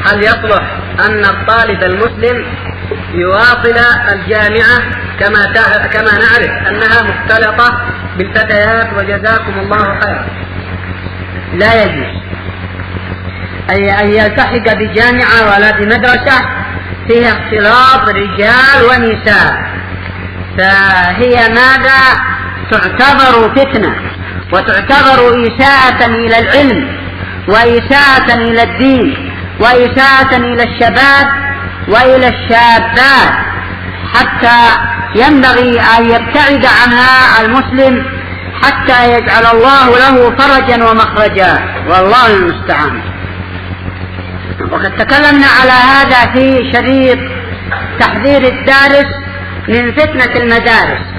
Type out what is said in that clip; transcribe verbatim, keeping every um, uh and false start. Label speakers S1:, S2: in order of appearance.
S1: هل يصلح أن الطالب المسلم يواصل الجامعة كما كما نعرف أنها مختلطة بالفتيات وجزاكم الله خيرا؟
S2: لا يجوز أن يلتحق بجامعة ولا بمدرسة فيها اختلاط رجال ونساء، فهي ماذا تعتبر فتنة وتعتبر إساءة إلى العلم وإساءة إلى الدين وإساءة إلى الشباب وإلى الشابات، حتى ينبغي أن يبتعد عنها المسلم حتى يجعل الله له فرجا ومخرجا، والله المستعان. وقد تكلمنا على هذا في شريط تحذير الدارس من فتنة المدارس.